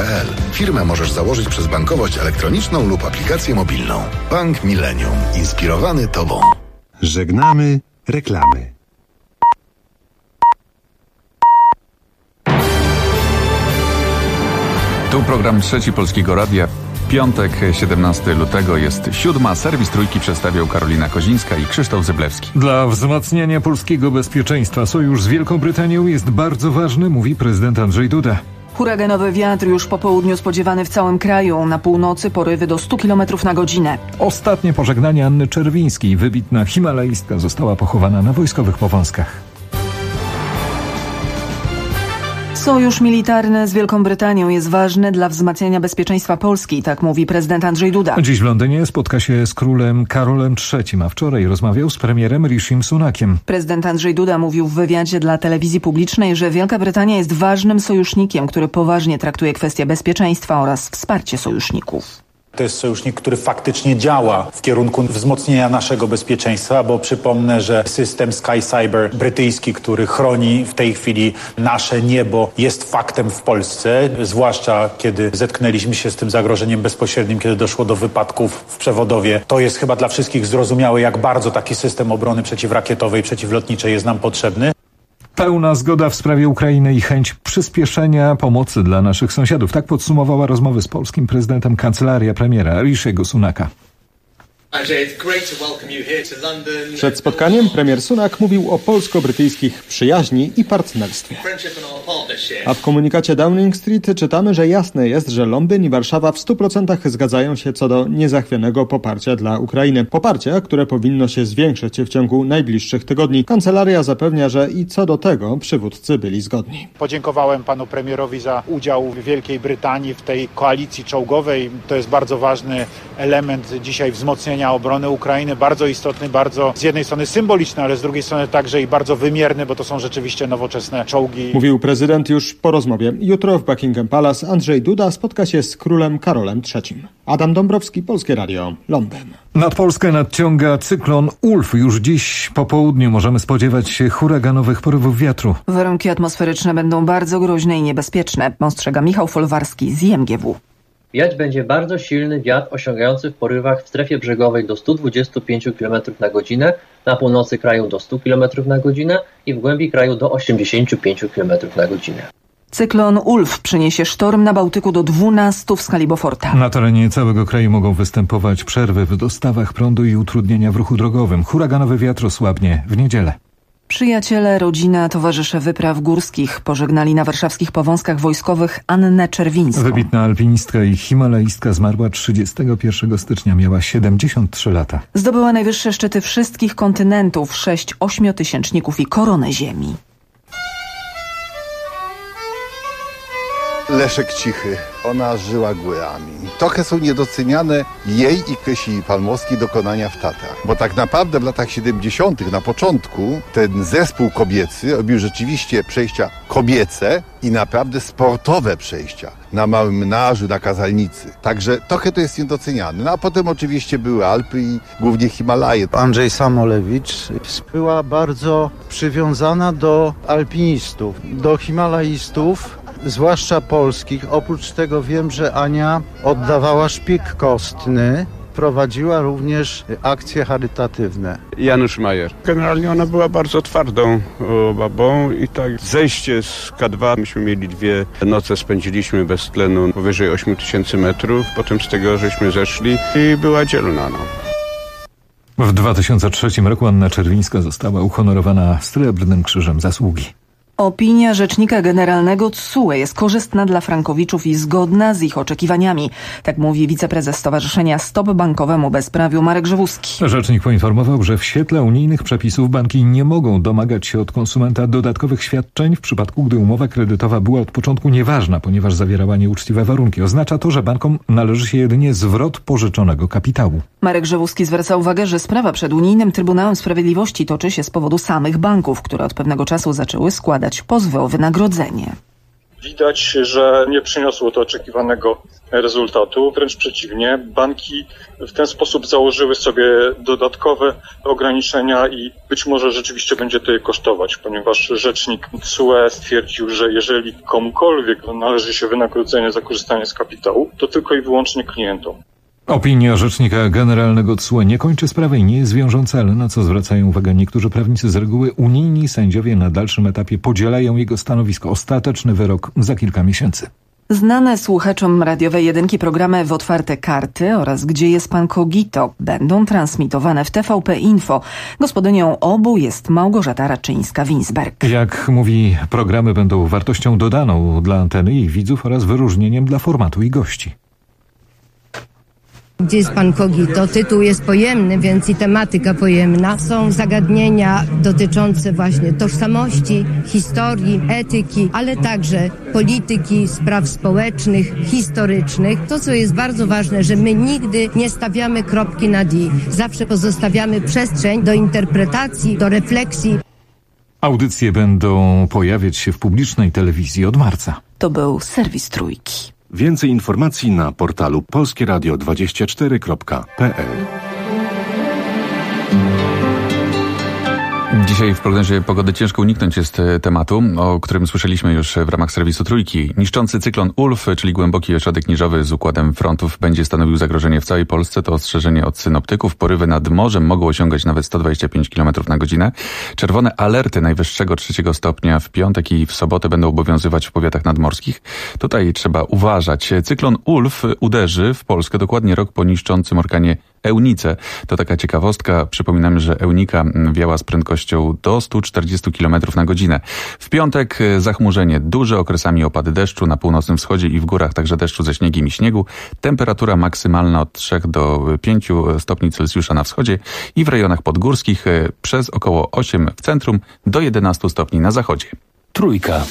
bank.millennium.pl. Firmę możesz założyć przez bankowość elektroniczną lub aplikację mobilną. Bank Millennium. Inspirowany Tobą. Żegnamy reklamy. Tu program Trzeci Polskiego Radia. Piątek, 17 lutego jest 7. Serwis Trójki przedstawiał Karolina Kozińska i Krzysztof Zyblewski. Dla wzmacniania polskiego bezpieczeństwa sojusz z Wielką Brytanią jest bardzo ważny, mówi prezydent Andrzej Duda. Huraganowy wiatr już po południu spodziewany w całym kraju. Na północy porywy do 100 km na godzinę. Ostatnie pożegnanie Anny Czerwińskiej, wybitna himalaistka, została pochowana na wojskowych Powązkach. Sojusz militarny z Wielką Brytanią jest ważny dla wzmacniania bezpieczeństwa Polski, tak mówi prezydent Andrzej Duda. Dziś w Londynie spotka się z królem Karolem III, a wczoraj rozmawiał z premierem Rishim Sunakiem. Prezydent Andrzej Duda mówił w wywiadzie dla telewizji publicznej, że Wielka Brytania jest ważnym sojusznikiem, który poważnie traktuje kwestie bezpieczeństwa oraz wsparcie sojuszników. To jest sojusznik, który faktycznie działa w kierunku wzmocnienia naszego bezpieczeństwa, bo przypomnę, że system Sky Cyber brytyjski, który chroni w tej chwili nasze niebo, jest faktem w Polsce, zwłaszcza kiedy zetknęliśmy się z tym zagrożeniem bezpośrednim, kiedy doszło do wypadków w Przewodowie. To jest chyba dla wszystkich zrozumiałe, jak bardzo taki system obrony przeciwrakietowej, przeciwlotniczej jest nam potrzebny. Pełna zgoda w sprawie Ukrainy i chęć przyspieszenia pomocy dla naszych sąsiadów. Tak podsumowała rozmowy z polskim prezydentem kancelaria premiera Rishiego Sunaka. Przed spotkaniem premier Sunak mówił o polsko-brytyjskich przyjaźni i partnerstwie. A w komunikacie Downing Street czytamy, że jasne jest, że Londyn i Warszawa w 100% zgadzają się co do niezachwianego poparcia dla Ukrainy. Poparcia, które powinno się zwiększyć w ciągu najbliższych tygodni. Kancelaria zapewnia, że i co do tego przywódcy byli zgodni. Podziękowałem panu premierowi za udział Wielkiej Brytanii w tej koalicji czołgowej. To jest bardzo ważny element dzisiaj wzmocnienia obrony Ukrainy, bardzo istotny, bardzo z jednej strony symboliczny, ale z drugiej strony także i bardzo wymierny, bo to są rzeczywiście nowoczesne czołgi. Mówił prezydent już po rozmowie. Jutro w Buckingham Palace Andrzej Duda spotka się z królem Karolem III. Adam Dąbrowski, Polskie Radio, Londyn. Nad Polskę nadciąga cyklon Ulf. Już dziś po południu możemy spodziewać się huraganowych porywów wiatru. Warunki atmosferyczne będą bardzo groźne i niebezpieczne, ostrzega Michał Folwarski z IMGW. Wiać będzie bardzo silny wiatr osiągający w porywach w strefie brzegowej do 125 km na godzinę, na północy kraju do 100 km na godzinę i w głębi kraju do 85 km na godzinę. Cyklon Ulf przyniesie sztorm na Bałtyku do 12 w skali Beauforta. Na terenie całego kraju mogą występować przerwy w dostawach prądu i utrudnienia w ruchu drogowym. Huraganowy wiatr osłabnie w niedzielę. Przyjaciele, rodzina, towarzysze wypraw górskich pożegnali na warszawskich Powązkach wojskowych Annę Czerwińską. Wybitna alpinistka i himalaistka zmarła 31 stycznia. Miała 73 lata. Zdobyła najwyższe szczyty wszystkich kontynentów, 6 ośmiotysięczników i koronę ziemi. Leszek Cichy. Ona żyła górami. Trochę są niedoceniane jej i Krysi Palmowskiej dokonania w Tatrach. Bo tak naprawdę w latach 70. na początku ten zespół kobiecy robił rzeczywiście przejścia kobiece i naprawdę sportowe przejścia. Na Małym Mnarzu, na Kazalnicy. Także trochę to jest niedoceniane. No a potem oczywiście były Alpy i głównie Himalaje. Andrzej Samolewicz była bardzo przywiązana do alpinistów, do himalaistów, zwłaszcza polskich. Oprócz tego wiem, że Ania oddawała szpik kostny, prowadziła również akcje charytatywne. Janusz Majer. Generalnie ona była bardzo twardą babą i tak zejście z K2, myśmy mieli 2 noce, spędziliśmy bez tlenu powyżej 8000 metrów, potem z tego żeśmy zeszli i była dzielna. W 2003 roku Anna Czerwińska została uhonorowana Srebrnym Krzyżem Zasługi. Opinia rzecznika generalnego TSUE jest korzystna dla frankowiczów i zgodna z ich oczekiwaniami. Tak mówi wiceprezes Stowarzyszenia Stop Bankowemu Bezprawiu Marek Grzewuski. Rzecznik poinformował, że w świetle unijnych przepisów banki nie mogą domagać się od konsumenta dodatkowych świadczeń w przypadku, gdy umowa kredytowa była od początku nieważna, ponieważ zawierała nieuczciwe warunki. Oznacza to, że bankom należy się jedynie zwrot pożyczonego kapitału. Marek Grzewuski zwraca uwagę, że sprawa przed Unijnym Trybunałem Sprawiedliwości toczy się z powodu samych banków, które od pewnego czasu zaczęły składać pozwy o wynagrodzenie. widać, że nie przyniosło to oczekiwanego rezultatu. Wręcz przeciwnie, banki w ten sposób założyły sobie dodatkowe ograniczenia i być może rzeczywiście będzie to je kosztować, ponieważ rzecznik TSUE stwierdził, że jeżeli komukolwiek należy się wynagrodzenie za korzystanie z kapitału, to tylko i wyłącznie klientom. Opinia rzecznika generalnego TSUE nie kończy sprawy i nie jest wiążąca, ale na co zwracają uwagę niektórzy prawnicy, z reguły unijni sędziowie na dalszym etapie podzielają jego stanowisko. Ostateczny wyrok za kilka miesięcy. Znane słuchaczom radiowej jedynki programy W otwarte karty oraz Gdzie jest pan Kogito będą transmitowane w TVP Info. Gospodynią obu jest Małgorzata Raczyńska-Winsberg. Jak mówi, programy będą wartością dodaną dla anteny i widzów oraz wyróżnieniem dla formatu i gości. Gdzie jest pan Kogito? Tytuł jest pojemny, więc i tematyka pojemna. Są zagadnienia dotyczące właśnie tożsamości, historii, etyki, ale także polityki, spraw społecznych, historycznych. To, co jest bardzo ważne, że my nigdy nie stawiamy kropki nad i. Zawsze pozostawiamy przestrzeń do interpretacji, do refleksji. Audycje będą pojawiać się w publicznej telewizji od marca. To był serwis Trójki. Więcej informacji na portalu polskieradio24.pl. Dzisiaj w prognozie pogody ciężko uniknąć jest tematu, o którym słyszeliśmy już w ramach serwisu Trójki. Niszczący cyklon Ulf, czyli głęboki ośrodek niżowy z układem frontów, będzie stanowił zagrożenie w całej Polsce. To ostrzeżenie od synoptyków. Porywy nad morzem mogą osiągać nawet 125 km na godzinę. Czerwone alerty najwyższego 3 stopnia w piątek i w sobotę będą obowiązywać w powiatach nadmorskich. Tutaj trzeba uważać. Cyklon Ulf uderzy w Polskę dokładnie rok po niszczącym orkanie Eunice. To taka ciekawostka. Przypominamy, że Eunika wiała z prędkością do 140 km na godzinę. W piątek zachmurzenie, duże okresami opady deszczu na północnym wschodzie i w górach, także deszczu ze śniegiem i śniegu. Temperatura maksymalna od 3 do 5 stopni Celsjusza na wschodzie i w rejonach podgórskich przez około 8 w centrum do 11 stopni na zachodzie. Trójka.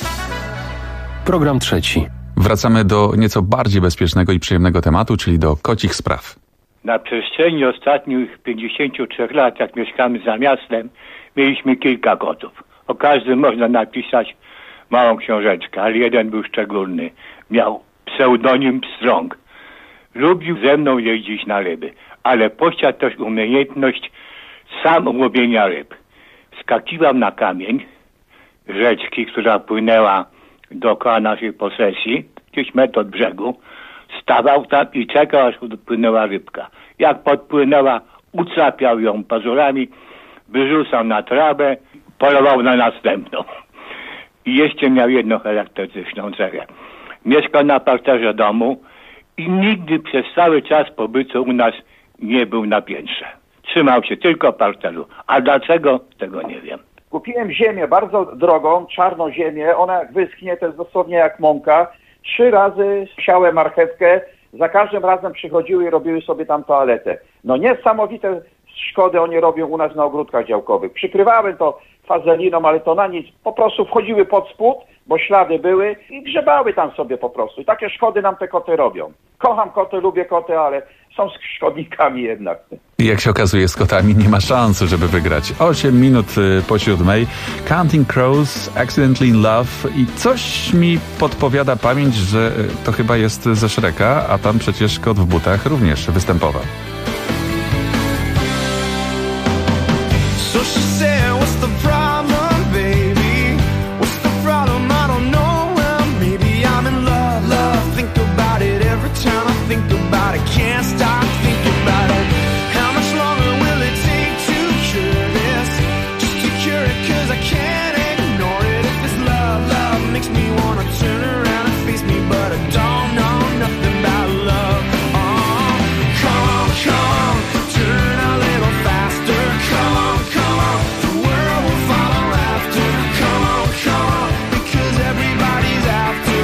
Program trzeci. Wracamy do nieco bardziej bezpiecznego i przyjemnego tematu, czyli do kocich spraw. Na przestrzeni ostatnich 53 lat, jak mieszkamy za miastem, mieliśmy kilka kotów. O każdym można napisać małą książeczkę, ale jeden był szczególny. Miał pseudonim Pstrąg. Lubił ze mną jeździć na ryby, ale posiadł też umiejętność sam łowienia ryb. Wskakiwał na kamień rzeczki, która płynęła dookoła naszej posesji, gdzieś metr od brzegu. Stawał tam i czekał, aż podpłynęła rybka. Jak podpłynęła, ucapiał ją pazurami, wyrzucał na trawę, polował na następną. I jeszcze miał jedną charakterystyczną cechę. Mieszkał na parterze domu i nigdy przez cały czas pobytu u nas nie był na piętrze. Trzymał się tylko parteru. A dlaczego? Tego nie wiem. Kupiłem ziemię bardzo drogą, czarną ziemię. Ona jak wyschnie, to jest dosłownie jak mąka. 3 razy siałem marchewkę, za każdym razem przychodziły i robiły sobie tam toaletę. No niesamowite szkody oni robią u nas na ogródkach działkowych. Przykrywałem to fazeliną, ale to na nic. Po prostu wchodziły pod spód, bo ślady były i grzebały tam sobie po prostu. I takie szkody nam te koty robią. Kocham koty, lubię koty, ale są szkodnikami jednak. Jak się okazuje, z kotami nie ma szansy, żeby wygrać. 8 minut po 7. Counting Crows, Accidentally in Love i coś mi podpowiada pamięć, że to chyba jest ze Shreka, a tam przecież kot w butach również występował. So she said, what's the problem, baby? What's the problem? I don't know. Well, maybe I'm in love. Love, think about it every time I think about it. Can't stop thinking about it. How much longer will it take to cure this? Just to cure it, 'cause I can't ignore it. If this love, love makes me wanna turn around and face me, but I don't know nothing about love. Oh, come on, turn a little faster. Come on, the world will follow after. Come on, because everybody's after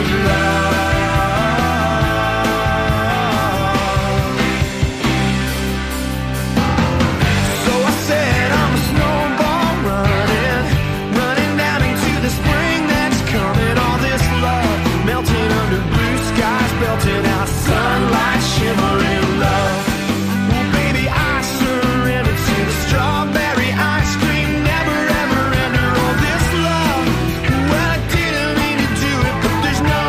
love. So I said I'm a snowball running down into the spring that's coming. All this love melting under blue skies, belting out sunlight, shimmering love. Well, baby, I surrender to the strawberry ice cream, never ever ender all this love. Well, I didn't mean to do it, but there's no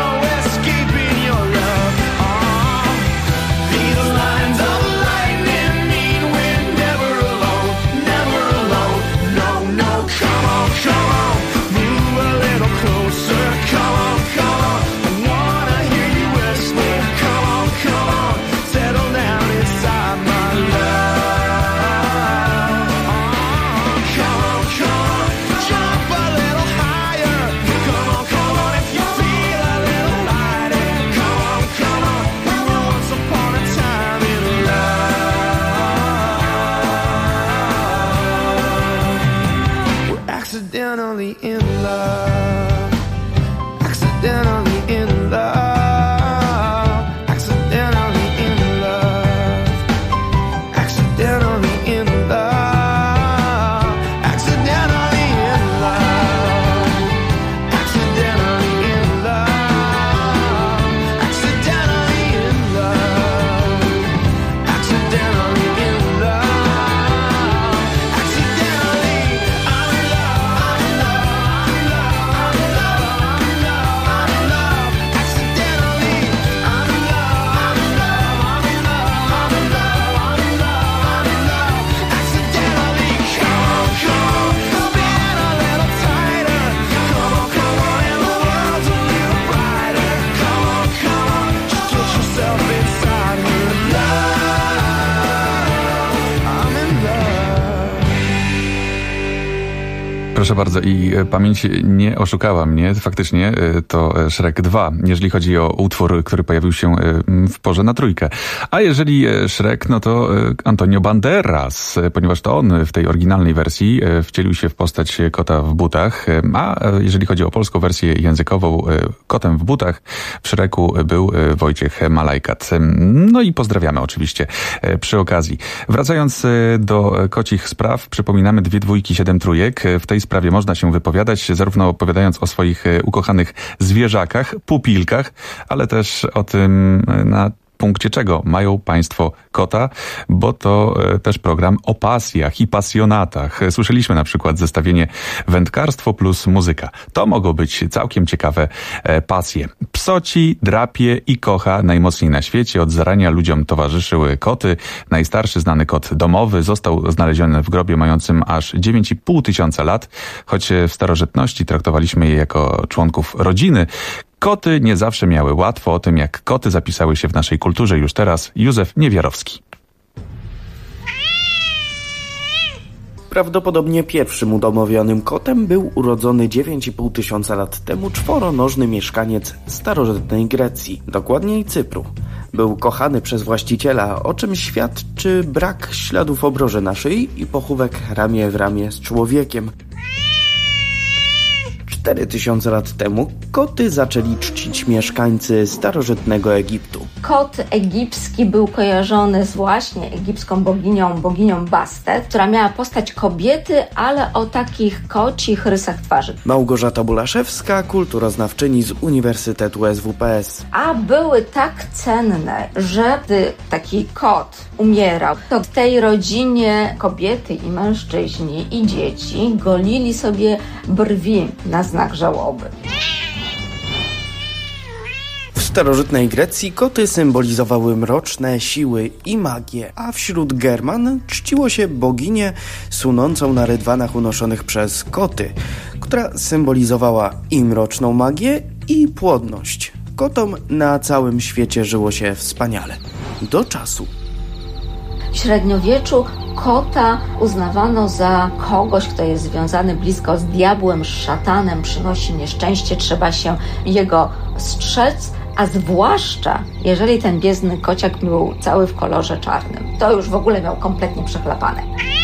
Proszę bardzo, i pamięć nie oszukała mnie. Faktycznie to Shrek 2, jeżeli chodzi o utwór, który pojawił się w porze na trójkę. A jeżeli Shrek, no to Antonio Banderas, ponieważ to on w tej oryginalnej wersji wcielił się w postać kota w butach, a jeżeli chodzi o polską wersję językową, kotem w butach w Shreku był Wojciech Malajkat. No i pozdrawiamy oczywiście przy okazji. Wracając do kocich spraw, przypominamy 2 dwójki, 7 trójek. W tej sprawie można się wypowiadać, zarówno opowiadając o swoich ukochanych zwierzakach, pupilkach, ale też o tym, na punkcie czego mają państwo kota, bo to też program o pasjach i pasjonatach. Słyszeliśmy na przykład zestawienie wędkarstwo plus muzyka. To mogą być całkiem ciekawe pasje. Psoci, drapie i kocha najmocniej na świecie. Od zarania ludziom towarzyszyły koty. Najstarszy znany kot domowy został znaleziony w grobie mającym aż 9,5 tysiąca lat, choć w starożytności traktowaliśmy je jako członków rodziny. Koty nie zawsze miały łatwo. O tym, jak koty zapisały się w naszej kulturze już teraz, Józef Niewiarowski. Prawdopodobnie pierwszym udomowionym kotem był urodzony 9,5 tysiąca lat temu czworonożny mieszkaniec starożytnej Grecji, dokładniej Cypru. Był kochany przez właściciela, o czym świadczy brak śladów obroży na szyi i pochówek ramię w ramię z człowiekiem. 4000 lat temu koty zaczęli czcić mieszkańcy starożytnego Egiptu. Kot egipski był kojarzony z właśnie egipską boginią Bastet, która miała postać kobiety, ale o takich kocich rysach twarzy. Małgorzata Bulaszewska, kulturoznawczyni z Uniwersytetu SWPS. A były tak cenne, że gdy taki kot umierał, to w tej rodzinie kobiety i mężczyźni i dzieci golili sobie brwi na znak żałoby. W starożytnej Grecji koty symbolizowały mroczne siły i magię, a wśród German czciło się boginię sunącą na rydwanach unoszonych przez koty, która symbolizowała i mroczną magię, i płodność. Kotom na całym świecie żyło się wspaniale. Do czasu. W średniowieczu kota uznawano za kogoś, kto jest związany blisko z diabłem, z szatanem, przynosi nieszczęście, trzeba się jego strzec, a zwłaszcza jeżeli ten biedny kociak był cały w kolorze czarnym. To już w ogóle miał kompletnie przechlapane.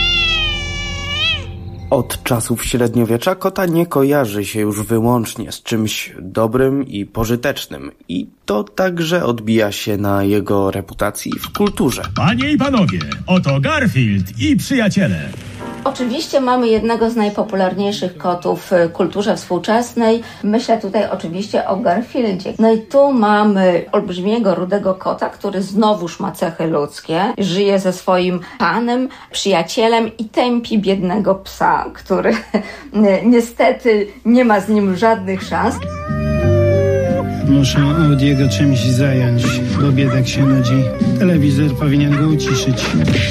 Od czasów średniowiecza kota nie kojarzy się już wyłącznie z czymś dobrym i pożytecznym. I to także odbija się na jego reputacji w kulturze. Panie i panowie, oto Garfield i przyjaciele. Oczywiście mamy jednego z najpopularniejszych kotów w kulturze współczesnej. Myślę tutaj oczywiście o Garfieldzie. No i tu mamy olbrzymiego, rudego kota, który znowuż ma cechy ludzkie. Żyje ze swoim panem, przyjacielem i tępi biednego psa, który niestety nie ma z nim żadnych szans. Muszę Audiego czymś zająć, bo biedak się nudzi. Telewizor powinien go uciszyć.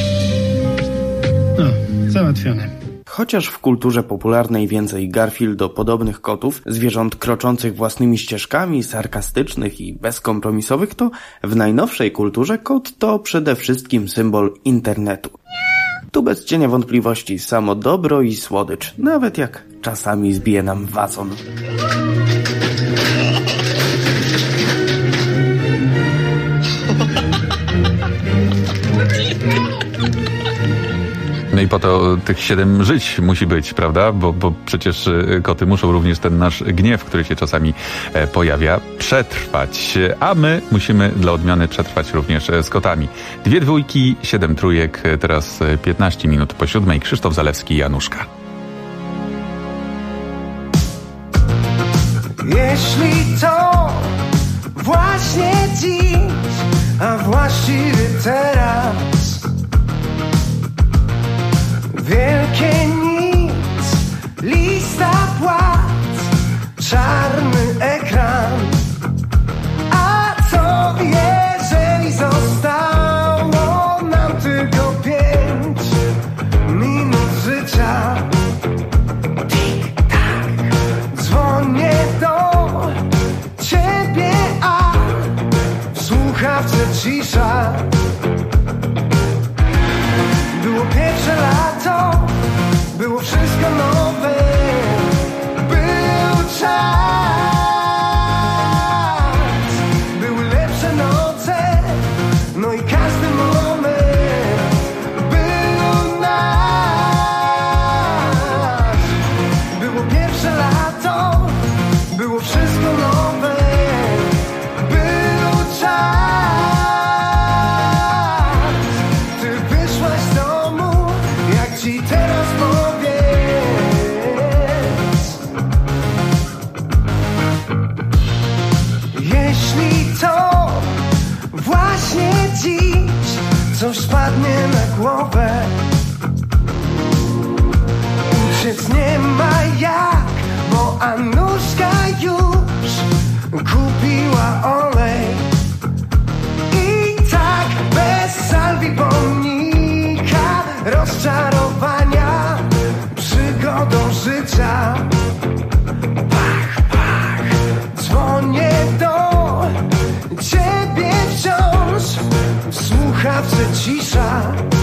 No, załatwione. Chociaż w kulturze popularnej więcej Garfieldo-podobnych kotów, zwierząt kroczących własnymi ścieżkami, sarkastycznych i bezkompromisowych, to w najnowszej kulturze kot to przede wszystkim symbol internetu. Tu bez cienia wątpliwości samo dobro i słodycz, nawet jak czasami zbije nam wazon. No i po to tych 7 żyć musi być, prawda? Bo przecież koty muszą również ten nasz gniew, który się czasami pojawia, przetrwać. A my musimy dla odmiany przetrwać również z kotami. 2 dwójki, 7 trójek, teraz 15 minut po 7. Krzysztof Zalewski, Januszka. Jeśli to właśnie dziś, a właściwie teraz, wielkie nic, lista płac, czarny ekran. A co jeżeli zostało nam tylko 5 minut życia? Tik-tak, dzwonię do ciebie, a w słuchawce cisza. Było pierwsze lato, było wszystko nowe. coś spadnie na głowę. Uciec nie ma jak, bo Anuszka już kupiła olej. I tak bez salwi pomnika rozczarowania przygodą życia. Pach, pach, dzwonię do ciebie wciąż, w słuchawce cisza.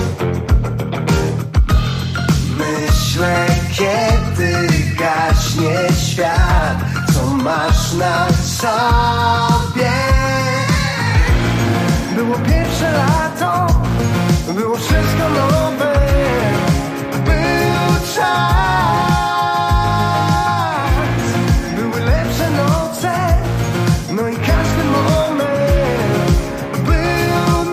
Myślę, kiedy gaśnie świat, co masz na sobie. Było pierwsze lato, było wszystko nowe. Był czas, były lepsze noce, no i każdy moment był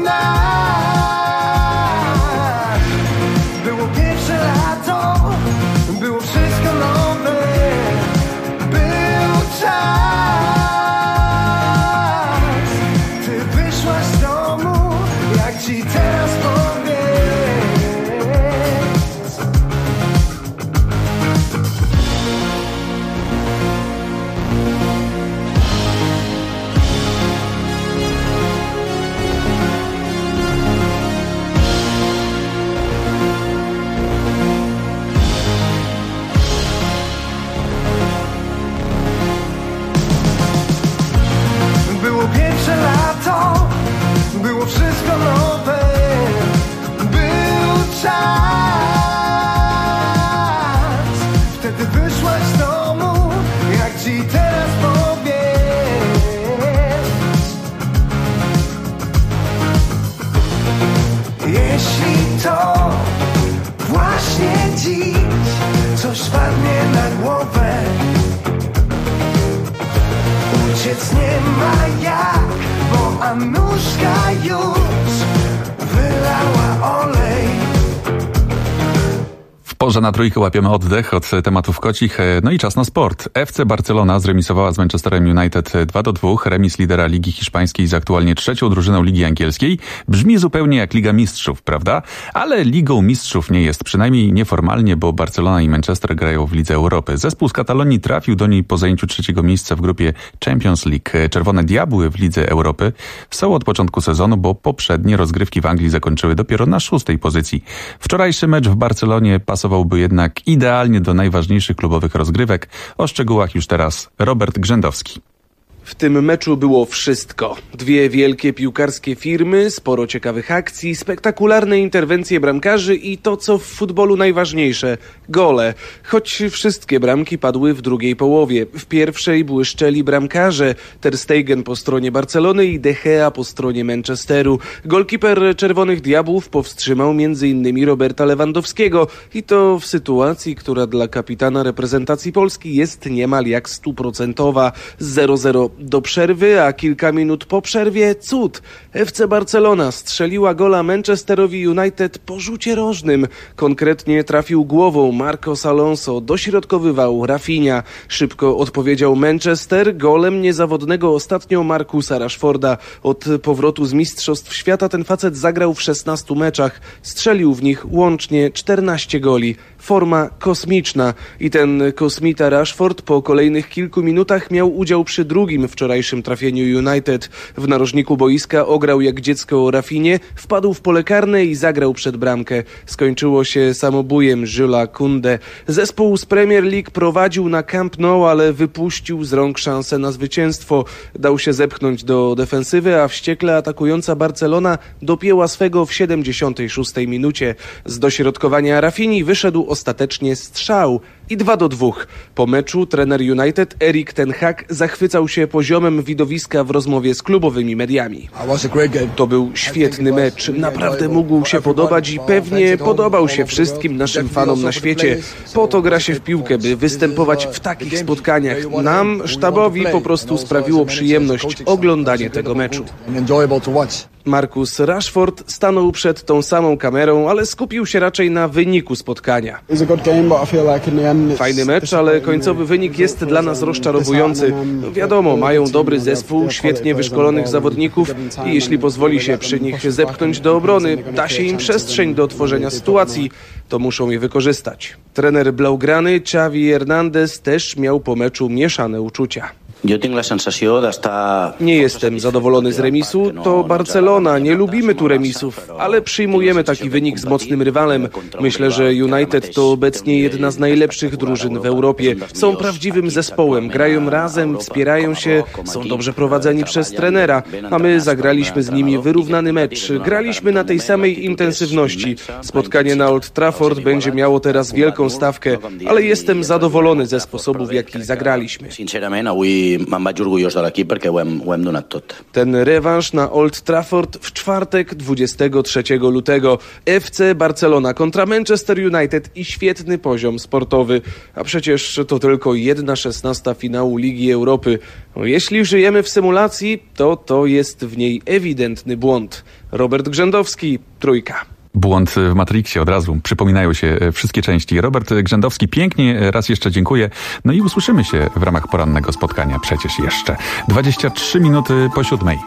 nasz. Było pierwsze lato, było wszystko nowe. Był czas, ty wyszłaś z domu, jak ci teraz powiem. Było pierwsze lato, było wszystko nowe. Był czas, wtedy wyszłaś z domu, jak ci teraz powiem. Jeśli to właśnie dziś coś spadnie na głowę, uciec nie ma jak, bo Anuszka już wylała olej. W porze na trójkę łapiemy oddech od tematów kocich. No i czas na sport. FC Barcelona zremisowała z Manchesterem United 2-2. Remis lidera Ligi Hiszpańskiej z aktualnie trzecią drużyną Ligi Angielskiej. Brzmi zupełnie jak Liga Mistrzów, prawda? Ale Ligą Mistrzów nie jest, przynajmniej nieformalnie, bo Barcelona i Manchester grają w Lidze Europy. Zespół z Katalonii trafił do niej po zajęciu trzeciego miejsca w grupie Champions League. Czerwone Diabły w Lidze Europy są od początku sezonu, bo poprzednie rozgrywki w Anglii zakończyły dopiero na 6. pozycji. Wczorajszy mecz w Barcelonie pasowałby jednak idealnie do najważniejszych klubowych rozgrywek. O szczegółach już teraz Robert Grzędowski. W tym meczu było wszystko. Dwie wielkie piłkarskie firmy, sporo ciekawych akcji, spektakularne interwencje bramkarzy i to, co w futbolu najważniejsze – gole. Choć wszystkie bramki padły w drugiej połowie. W pierwszej błyszczeli bramkarze. Ter Stegen po stronie Barcelony i De Gea po stronie Manchesteru. Golkiper Czerwonych Diabłów powstrzymał m.in. Roberta Lewandowskiego i to w sytuacji, która dla kapitana reprezentacji Polski jest niemal jak 100%. 0-0 do przerwy, a kilka minut po przerwie cud. FC Barcelona strzeliła gola Manchesterowi United po rzucie rożnym. Konkretnie trafił głową Marcos Alonso, dośrodkowywał Rafinha. Szybko odpowiedział Manchester golem niezawodnego ostatnio Marcusa Rashforda. Od powrotu z Mistrzostw Świata ten facet zagrał w 16 meczach. Strzelił w nich łącznie 14 goli. Forma kosmiczna. I ten kosmita Rashford po kolejnych kilku minutach miał udział przy drugim wczorajszym trafieniu United. W narożniku boiska ograł jak dziecko o Rafinie, wpadł w pole karne i zagrał przed bramkę. Skończyło się samobójem Jules Koundé. Zespół z Premier League prowadził na Camp Nou, ale wypuścił z rąk szansę na zwycięstwo. Dał się zepchnąć do defensywy, a wściekle atakująca Barcelona dopięła swego w 76 minucie. Z dośrodkowania Rafini wyszedł ostatecznie strzał i 2-2. Po meczu trener United Erik ten Hag zachwycał się poziomem widowiska w rozmowie z klubowymi mediami. To był świetny mecz, naprawdę mógł się podobać i pewnie podobał się wszystkim naszym fanom na świecie. Po to gra się w piłkę, by występować w takich spotkaniach. Nam, sztabowi, po prostu sprawiło przyjemność oglądanie tego meczu. Marcus Rashford stanął przed tą samą kamerą, ale skupił się raczej na wyniku spotkania. Fajny mecz, ale końcowy wynik jest dla nas rozczarowujący. Wiadomo, mają dobry zespół, świetnie wyszkolonych zawodników i jeśli pozwoli się przy nich zepchnąć do obrony, da się im przestrzeń do tworzenia sytuacji, to muszą je wykorzystać. Trener blaugrany Xavi Hernandez też miał po meczu mieszane uczucia. Nie jestem zadowolony z remisu, to Barcelona, nie lubimy tu remisów, ale przyjmujemy taki wynik z mocnym rywalem. Myślę, że United to obecnie jedna z najlepszych drużyn w Europie. Są prawdziwym zespołem, grają razem, wspierają się, są dobrze prowadzeni przez trenera, a my zagraliśmy z nimi wyrównany mecz. Graliśmy na tej samej intensywności. Spotkanie na Old Trafford będzie miało teraz wielką stawkę, ale jestem zadowolony ze sposobu, w jaki zagraliśmy. Ten rewanż na Old Trafford w czwartek 23 lutego. FC Barcelona kontra Manchester United i świetny poziom sportowy. A przecież to tylko 1/16 finału Ligi Europy. Jeśli żyjemy w symulacji, to jest w niej ewidentny błąd. Robert Grzędowski, Trójka. Błąd w Matrixie, od razu przypominają się wszystkie części. Robert Grzędowski, pięknie, raz jeszcze dziękuję. No i usłyszymy się w ramach porannego spotkania przecież jeszcze. 23 minuty po 7.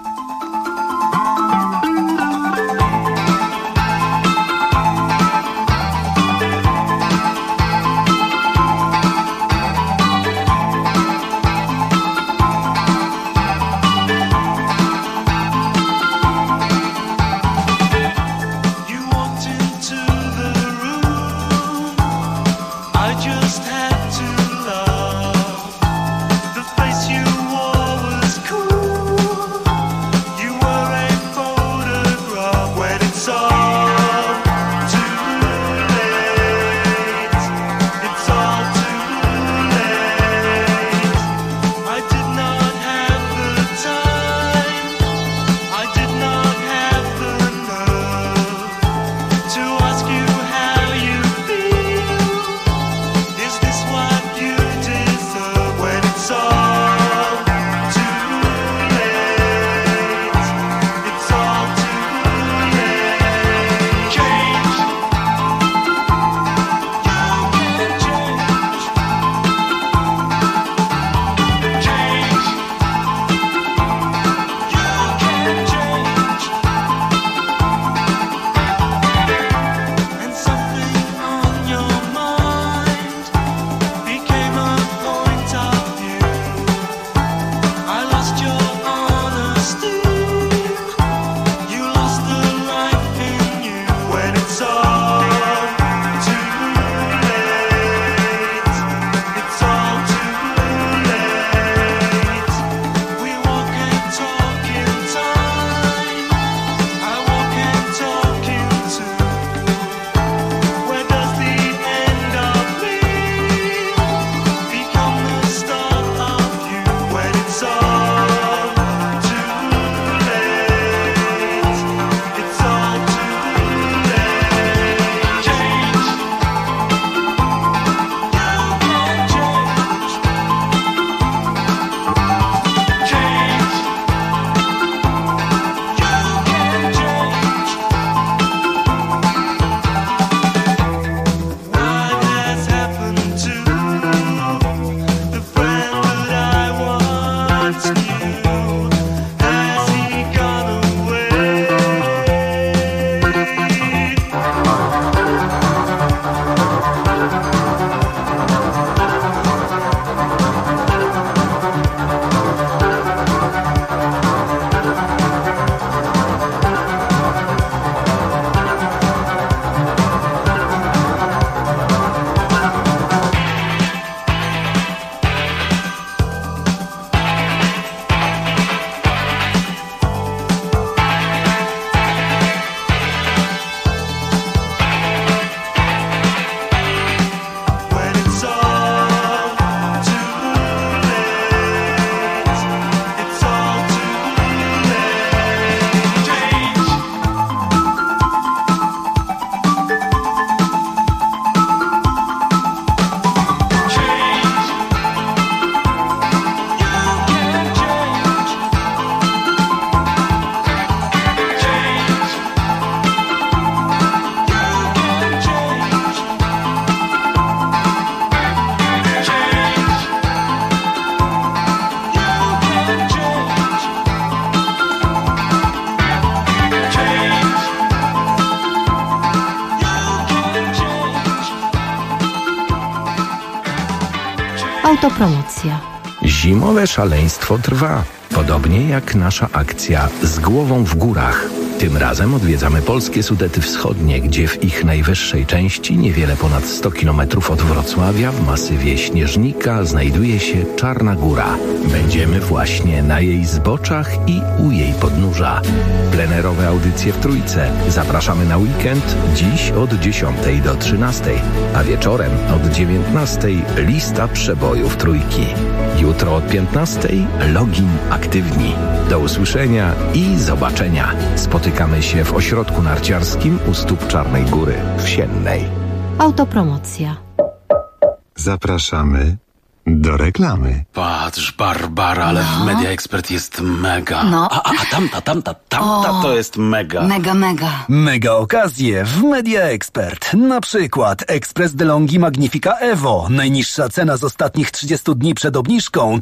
Autopromocja. Zimowe szaleństwo trwa, podobnie jak nasza akcja Z głową w górach. Tym razem odwiedzamy polskie Sudety Wschodnie, gdzie w ich najwyższej części, niewiele ponad 100 km od Wrocławia, w masywie Śnieżnika, znajduje się Czarna Góra. Będziemy właśnie na jej zboczach i u jej podnóża. Plenerowe audycje w Trójce. Zapraszamy na weekend, dziś od 10 do 13, a wieczorem od 19 lista przebojów Trójki. Jutro od 15 login aktywni. Do usłyszenia i zobaczenia. Spotykamy się w ośrodku narciarskim u stóp Czarnej Góry w Siennej. Autopromocja. Zapraszamy do reklamy. Patrz, Barbara, ale w Media Expert jest mega. No. A tamta to jest mega. Mega. Mega okazje w Media Expert. Na przykład Express DeLonghi Magnifica Evo. Najniższa cena z ostatnich 30 dni przed obniżką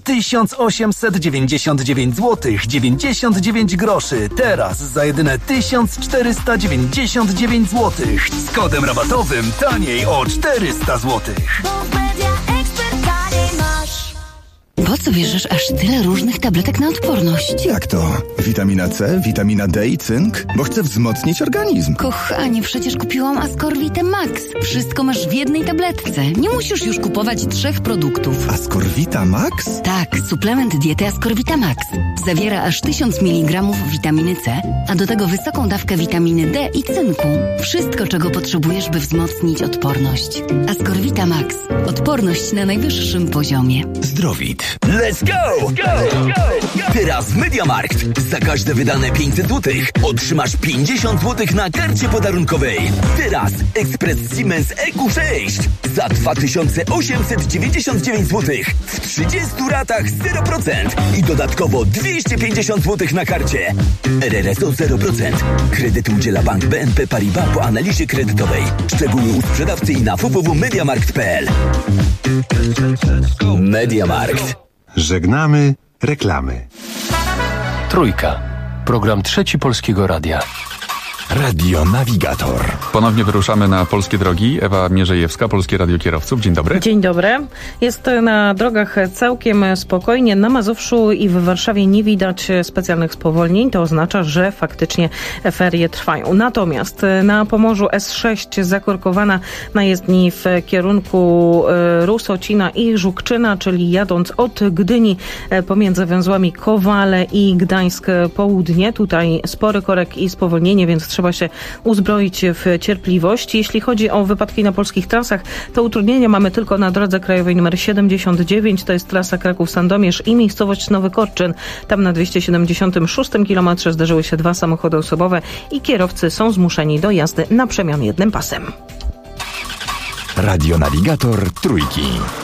1899 zł 99 groszy. Teraz za jedyne 1499 zł. Z kodem rabatowym taniej o 400 zł. Po co bierzesz aż tyle różnych tabletek na odporność? Jak to? Witamina C, witamina D i cynk? Bo chcę wzmocnić organizm. Kochanie, przecież kupiłam Ascorvitę Max. Wszystko masz w jednej tabletce. Nie musisz już kupować 3 produktów. Ascorvita Max? Tak, suplement diety Ascorvita Max. Zawiera aż 1000 mg witaminy C, a do tego wysoką dawkę witaminy D i cynku. Wszystko, czego potrzebujesz, by wzmocnić odporność. Ascorvita Max. Odporność na najwyższym poziomie. Zdrowit. Let's go! Teraz MediaMarkt. Za każde wydane 500 zł otrzymasz 50 zł na karcie podarunkowej. Teraz Ekspres Siemens EQ6 za 2899 zł w 30 ratach 0% i dodatkowo 250 zł na karcie. RRSO 0%. Kredyt udziela Bank BNP Paribas po analizie kredytowej. Szczegóły u sprzedawcy i na www.mediamarkt.pl. MediaMarkt. Żegnamy reklamy. Trójka. Program Trzeci Polskiego Radia. Radio Navigator. Ponownie wyruszamy na polskie drogi. Ewa Mierzejewska, Polskie Radio Kierowców. Dzień dobry. Dzień dobry. Jest na drogach całkiem spokojnie. Na Mazowszu i w Warszawie nie widać specjalnych spowolnień. To oznacza, że faktycznie ferie trwają. Natomiast na Pomorzu S6 zakorkowana na jezdni w kierunku Rusocina i Żukczyna, czyli jadąc od Gdyni pomiędzy węzłami Kowale i Gdańsk Południe. Tutaj spory korek i spowolnienie, więc trzeba się uzbroić w cierpliwość. Jeśli chodzi o wypadki na polskich trasach, to utrudnienia mamy tylko na drodze krajowej nr 79, to jest trasa Kraków-Sandomierz i miejscowość Nowy Korczyn. Tam na 276 km zdarzyły się 2 samochody osobowe i kierowcy są zmuszeni do jazdy na przemian jednym pasem. Radio Navigator Trójki.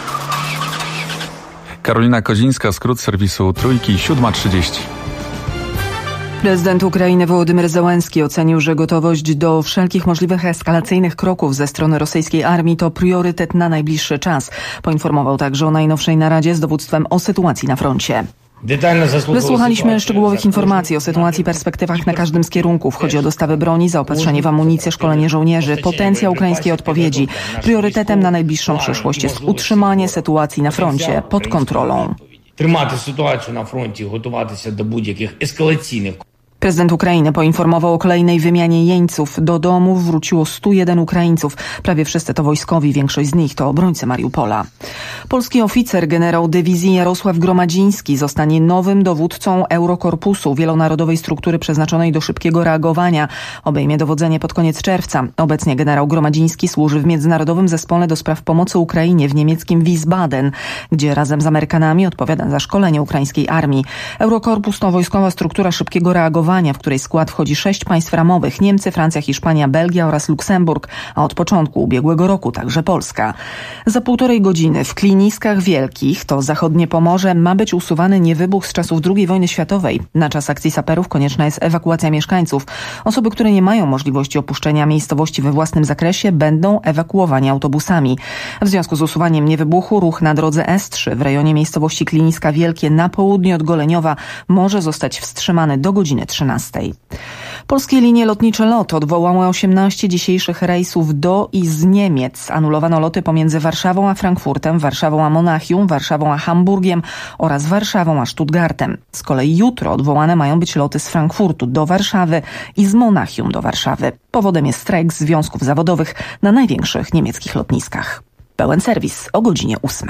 Karolina Kozińska, skrót serwisu Trójki, 7:30. Prezydent Ukrainy Wołodymyr Zełenski ocenił, że gotowość do wszelkich możliwych eskalacyjnych kroków ze strony rosyjskiej armii to priorytet na najbliższy czas. Poinformował także o najnowszej naradzie z dowództwem o sytuacji na froncie. Wysłuchaliśmy szczegółowych informacji o sytuacji i perspektywach na każdym z kierunków. Chodzi o dostawy broni, zaopatrzenie w amunicję, szkolenie żołnierzy, potencjał ukraińskiej odpowiedzi. Priorytetem na najbliższą przyszłość jest utrzymanie sytuacji na froncie pod kontrolą. Тримати ситуацію на фронті, готуватися до будь-яких ескалаційних. Prezydent Ukrainy poinformował o kolejnej wymianie jeńców. Do domów wróciło 101 Ukraińców. Prawie wszyscy to wojskowi, większość z nich to obrońcy Mariupola. Polski oficer generał dywizji Jarosław Gromadziński zostanie nowym dowódcą Eurokorpusu, wielonarodowej struktury przeznaczonej do szybkiego reagowania. Obejmie dowodzenie pod koniec czerwca. Obecnie generał Gromadziński służy w Międzynarodowym Zespole do Spraw Pomocy Ukrainie w niemieckim Wiesbaden, gdzie razem z Amerykanami odpowiada za szkolenie ukraińskiej armii. Eurokorpus to wojskowa struktura szybkiego reagowania, w której skład wchodzi 6 państw ramowych: Niemcy, Francja, Hiszpania, Belgia oraz Luksemburg, a od początku ubiegłego roku także Polska. Za 1,5 godziny w Kliniskach Wielkich, to zachodnie Pomorze, ma być usuwany niewybuch z czasów II wojny światowej. Na czas akcji saperów konieczna jest ewakuacja mieszkańców. Osoby, które nie mają możliwości opuszczenia miejscowości we własnym zakresie, będą ewakuowane autobusami. W związku z usuwaniem niewybuchu ruch na drodze S3 w rejonie miejscowości Kliniska Wielkie na południe od Goleniowa może zostać wstrzymany do godziny 13. 13. Polskie linie lotnicze LOT odwołały 18 dzisiejszych rejsów do i z Niemiec. Anulowano loty pomiędzy Warszawą a Frankfurtem, Warszawą a Monachium, Warszawą a Hamburgiem oraz Warszawą a Stuttgartem. Z kolei jutro odwołane mają być loty z Frankfurtu do Warszawy i z Monachium do Warszawy. Powodem jest strajk związków zawodowych na największych niemieckich lotniskach. Pełen serwis o godzinie 8.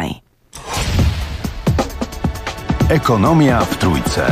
Ekonomia w Trójce.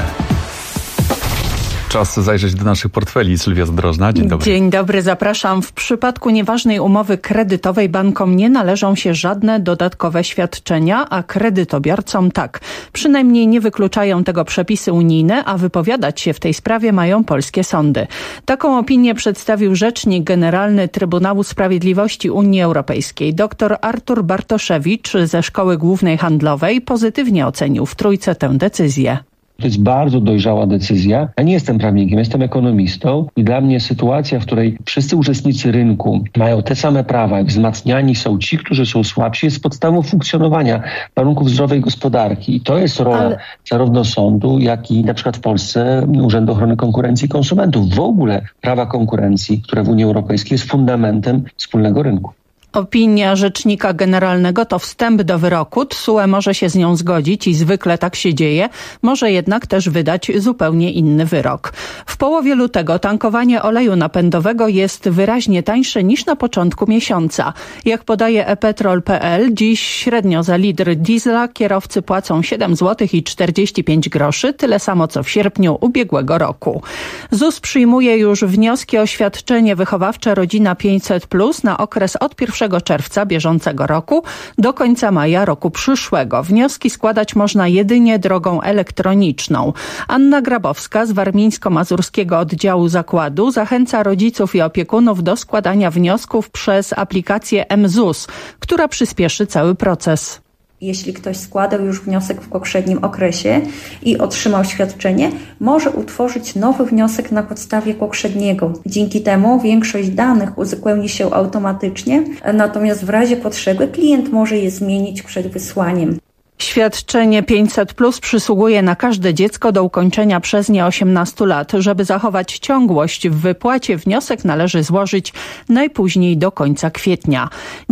Czas zajrzeć do naszych portfeli. Sylwia Zdrożna, dzień dobry. Dzień dobry, zapraszam. W przypadku nieważnej umowy kredytowej bankom nie należą się żadne dodatkowe świadczenia, a kredytobiorcom tak. Przynajmniej nie wykluczają tego przepisy unijne, a wypowiadać się w tej sprawie mają polskie sądy. Taką opinię przedstawił rzecznik generalny Trybunału Sprawiedliwości Unii Europejskiej. Dr Artur Bartoszewicz ze Szkoły Głównej Handlowej pozytywnie ocenił w Trójce tę decyzję. To jest bardzo dojrzała decyzja. Ja nie jestem prawnikiem, jestem ekonomistą i dla mnie sytuacja, w której wszyscy uczestnicy rynku mają te same prawa i wzmacniani są ci, którzy są słabsi, jest podstawą funkcjonowania warunków zdrowej gospodarki. I to jest rola zarówno sądu, jak i na przykład w Polsce Urzędu Ochrony Konkurencji i Konsumentów. W ogóle prawa konkurencji, które w Unii Europejskiej jest fundamentem wspólnego rynku. Opinia rzecznika generalnego to wstęp do wyroku. TSUE może się z nią zgodzić i zwykle tak się dzieje. Może jednak też wydać zupełnie inny wyrok. W połowie lutego tankowanie oleju napędowego jest wyraźnie tańsze niż na początku miesiąca. Jak podaje ePetrol.pl, dziś średnio za litr diesla kierowcy płacą 7 zł i 45 groszy, tyle samo co w sierpniu ubiegłego roku. ZUS przyjmuje już wnioski o świadczenie wychowawcze Rodzina 500+ na okres od 1 czerwca bieżącego roku do końca maja roku przyszłego. Wnioski składać można jedynie drogą elektroniczną. Anna Grabowska z warmińsko-mazurskiego oddziału zakładu zachęca rodziców i opiekunów do składania wniosków przez aplikację mZUS, która przyspieszy cały proces. Jeśli ktoś składał już wniosek w poprzednim okresie i otrzymał świadczenie, może utworzyć nowy wniosek na podstawie poprzedniego. Dzięki temu większość danych uzupełni się automatycznie, natomiast w razie potrzeby klient może je zmienić przed wysłaniem. Świadczenie 500+ przysługuje na każde dziecko do ukończenia przez nie 18 lat. Żeby zachować ciągłość w wypłacie, wniosek należy złożyć najpóźniej do końca kwietnia.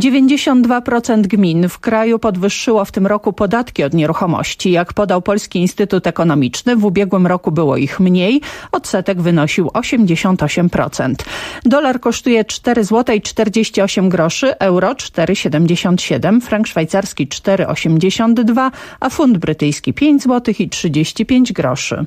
92% gmin w kraju podwyższyło w tym roku podatki od nieruchomości. Jak podał Polski Instytut Ekonomiczny, w ubiegłym roku było ich mniej. Odsetek wynosił 88%. Dolar kosztuje 4 zł i 48 groszy, euro 4,77, frank szwajcarski 4,82, a funt brytyjski 5 zł i 35 groszy.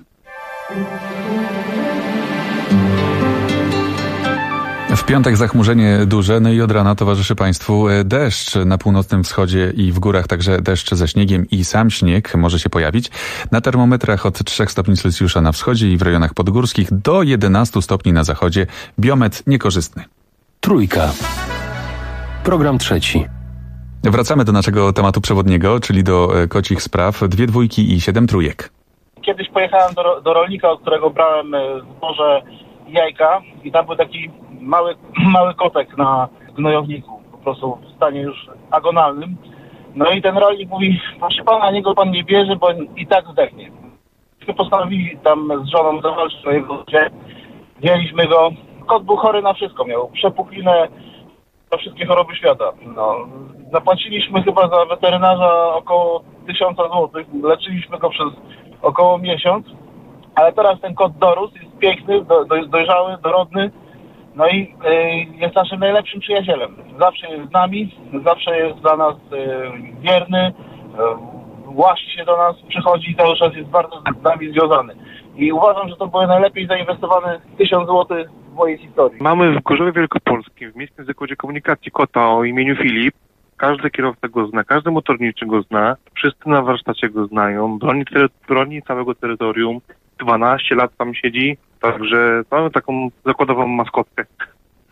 W piątek zachmurzenie duże, no i od rana towarzyszy Państwu deszcz na północnym wschodzie i w górach, także deszcz ze śniegiem i sam śnieg może się pojawić. Na termometrach od 3 stopni Celsjusza na wschodzie i w rejonach podgórskich do 11 stopni na zachodzie. Biometr niekorzystny. Trójka. Program trzeci. Wracamy do naszego tematu przewodniego, czyli do kocich spraw. 2 dwójki i 7 trójek. Kiedyś pojechałem do rolnika, od którego brałem zboże i jajka i tam był taki mały kotek na gnojowniku, po prostu w stanie już agonalnym. No i ten rolnik mówi, proszę pana, niego pan nie bierze, bo i tak zdechnie. Postanowili tam z żoną zawalczyć o jego życie. Wzięliśmy go. Kot był chory na wszystko, miał przepuklinę, na wszystkie choroby świata. No, zapłaciliśmy chyba za weterynarza około 1000 zł. Leczyliśmy go przez około miesiąc, ale teraz ten kot dorósł, jest piękny, dojrzały, dorodny. No i jest naszym najlepszym przyjacielem. Zawsze jest z nami, zawsze jest dla nas wierny, łasi się do nas, przychodzi i cały czas jest bardzo z nami związany. I uważam, że to były najlepiej zainwestowane 1000 zł w mojej historii. Mamy w Gorzowie Wielkopolskim w Miejskim Zakładzie Komunikacji kota o imieniu Filip. Każdy kierowca go zna, każdy motorniczy go zna, wszyscy na warsztacie go znają, broni całego terytorium. 12 lat tam siedzi, także mamy taką zakładową maskotkę.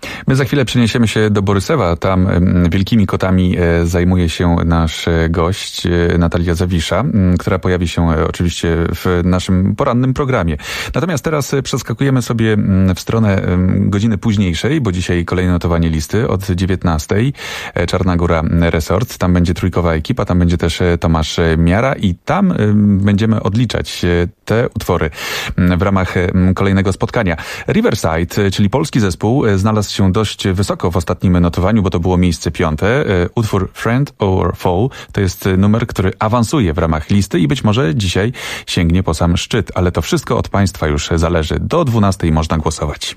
My za chwilę przeniesiemy się do Borysewa. Tam wielkimi kotami zajmuje się nasz gość Natalia Zawisza, która pojawi się oczywiście w naszym porannym programie. Natomiast teraz przeskakujemy sobie w stronę godziny późniejszej, bo dzisiaj kolejne notowanie listy od 19:00. Czarna Góra Resort. Tam będzie trójkowa ekipa, tam będzie też Tomasz Miara i tam będziemy odliczać te utwory w ramach kolejnego spotkania. Riverside, czyli polski zespół, znalazł się dość wysoko w ostatnim notowaniu, bo to było miejsce 5. Utwór Friend or Foe to jest numer, który awansuje w ramach listy i być może dzisiaj sięgnie po sam szczyt, ale to wszystko od Państwa już zależy. Do 12:00 można głosować.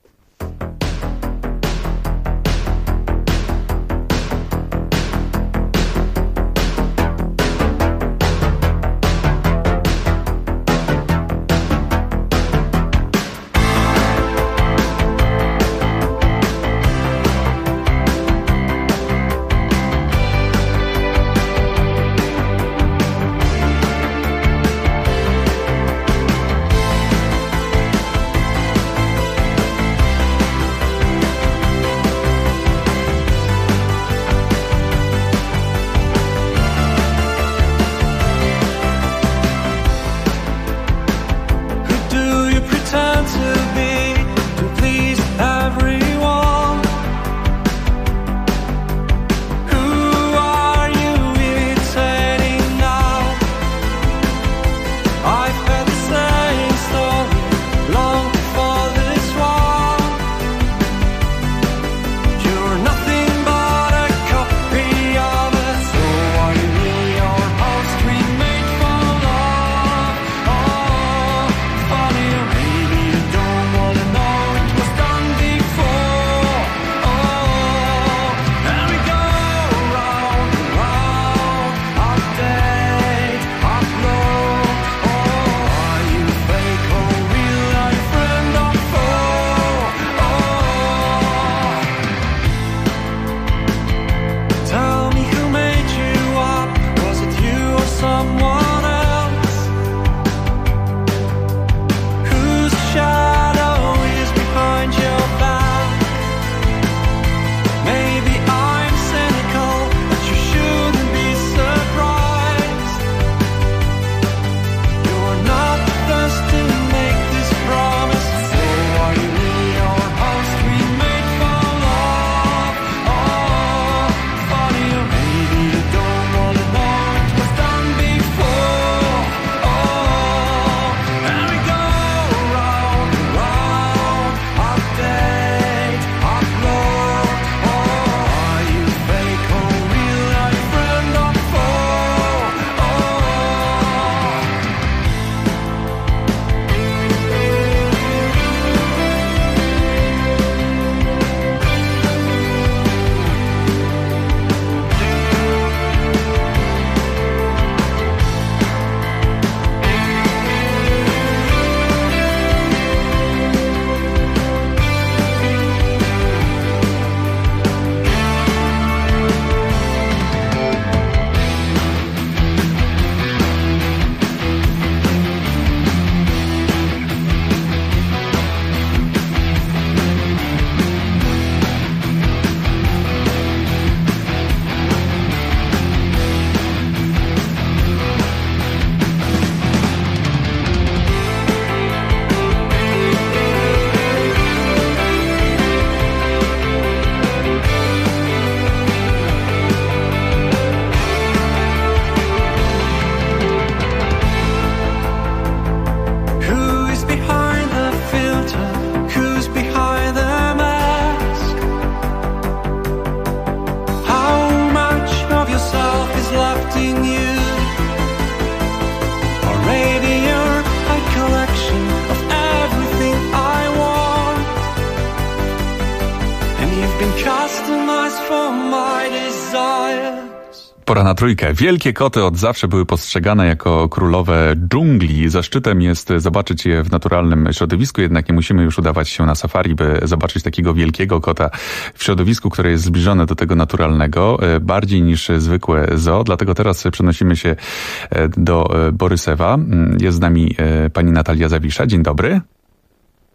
Pora na trójkę. Wielkie koty od zawsze były postrzegane jako królowe dżungli. Zaszczytem jest zobaczyć je w naturalnym środowisku, jednak nie musimy już udawać się na safari, by zobaczyć takiego wielkiego kota w środowisku, które jest zbliżone do tego naturalnego, bardziej niż zwykłe zoo. Dlatego teraz przenosimy się do Borysewa. Jest z nami pani Natalia Zawisza. Dzień dobry.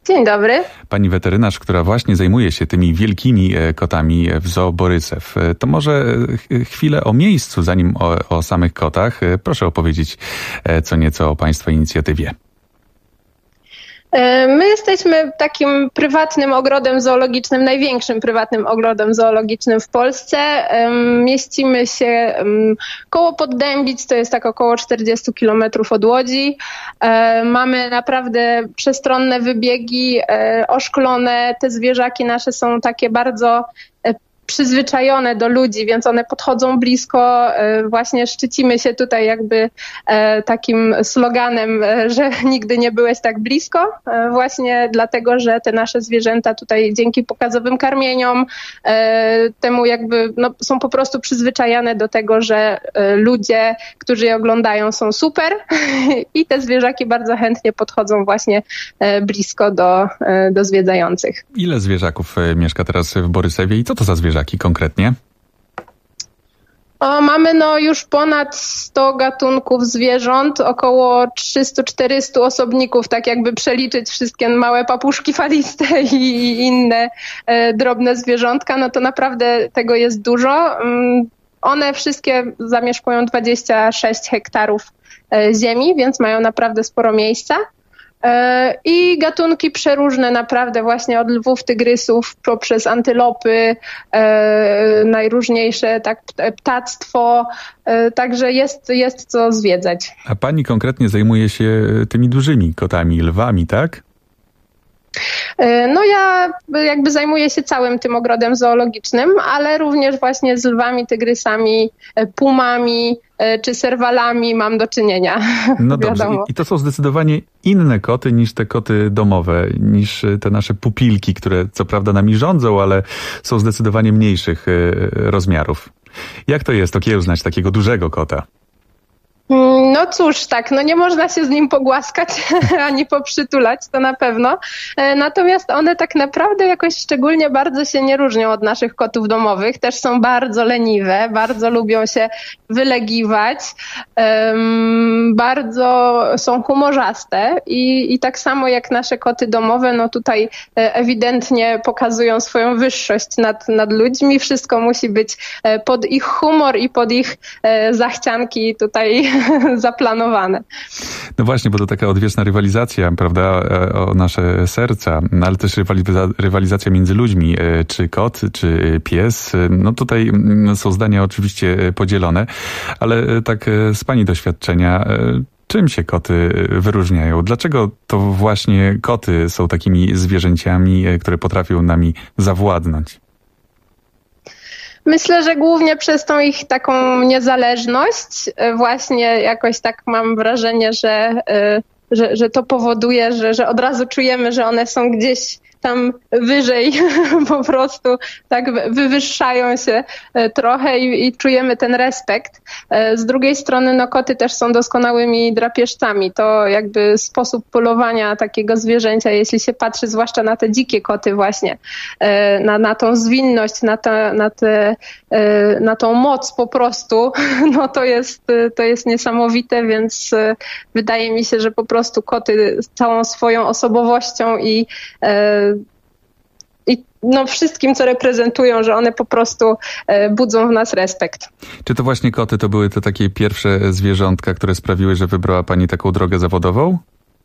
Dzień dobry. Pani weterynarz, która właśnie zajmuje się tymi wielkimi kotami w Zoo Borysew. To może chwilę o miejscu, zanim o samych kotach. Proszę opowiedzieć co nieco o Państwa inicjatywie. My jesteśmy takim prywatnym ogrodem zoologicznym, największym prywatnym ogrodem zoologicznym w Polsce. Mieścimy się koło Poddębic, to jest tak około 40 kilometrów od Łodzi. Mamy naprawdę przestronne wybiegi, oszklone. Te zwierzaki nasze są takie bardzo przyzwyczajone do ludzi, więc one podchodzą blisko. Właśnie szczycimy się tutaj jakby takim sloganem, że nigdy nie byłeś tak blisko. Właśnie dlatego, że te nasze zwierzęta tutaj dzięki pokazowym karmieniom temu jakby są po prostu przyzwyczajane do tego, że ludzie, którzy je oglądają, są super i te zwierzaki bardzo chętnie podchodzą właśnie blisko do zwiedzających. Ile zwierzaków mieszka teraz w Borysewie i co to za zwierzaki konkretnie? Mamy już ponad 100 gatunków zwierząt, około 300-400 osobników, tak jakby przeliczyć wszystkie małe papuszki faliste i inne drobne zwierzątka, to naprawdę tego jest dużo. One wszystkie zamieszkują 26 hektarów ziemi, więc mają naprawdę sporo miejsca. I gatunki przeróżne naprawdę właśnie od lwów, tygrysów poprzez antylopy, najróżniejsze ptactwo, także jest co zwiedzać. A pani konkretnie zajmuje się tymi dużymi kotami, lwami, tak? Ja jakby zajmuję się całym tym ogrodem zoologicznym, ale również właśnie z lwami, tygrysami, pumami czy serwalami mam do czynienia. No dobrze, i to są zdecydowanie inne koty niż te koty domowe, niż te nasze pupilki, które co prawda nami rządzą, ale są zdecydowanie mniejszych rozmiarów. Jak to jest okiełznać takiego dużego kota? No cóż, nie można się z nim pogłaskać ani poprzytulać, to na pewno. Natomiast one tak naprawdę jakoś szczególnie bardzo się nie różnią od naszych kotów domowych. Też są bardzo leniwe, bardzo lubią się wylegiwać, bardzo są humorzaste i tak samo jak nasze koty domowe, tutaj ewidentnie pokazują swoją wyższość nad ludźmi. Wszystko musi być pod ich humor i pod ich zachcianki tutaj zaplanowane. No właśnie, bo to taka odwieczna rywalizacja, prawda, o nasze serca, ale też rywalizacja między ludźmi, czy kot, czy pies. Tutaj są zdania oczywiście podzielone, ale tak z pani doświadczenia, czym się koty wyróżniają? Dlaczego to właśnie koty są takimi zwierzęciami, które potrafią nami zawładnąć? Myślę, że głównie przez tą ich taką niezależność. Właśnie jakoś tak mam wrażenie, że to powoduje, że od razu czujemy, że one są gdzieś tam wyżej, po prostu tak wywyższają się trochę i czujemy ten respekt. Z drugiej strony koty też są doskonałymi drapieżcami. To jakby sposób polowania takiego zwierzęcia, jeśli się patrzy zwłaszcza na te dzikie koty właśnie, na tą zwinność, na tą moc po prostu, to jest niesamowite, więc wydaje mi się, że po prostu koty z całą swoją osobowością i wszystkim, co reprezentują, że one po prostu budzą w nas respekt. Czy to właśnie koty to były te takie pierwsze zwierzątka, które sprawiły, że wybrała pani taką drogę zawodową?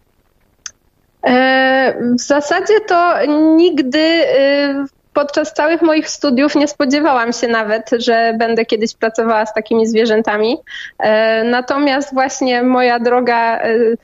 W zasadzie to nigdy podczas całych moich studiów nie spodziewałam się nawet, że będę kiedyś pracowała z takimi zwierzętami. Natomiast właśnie moja droga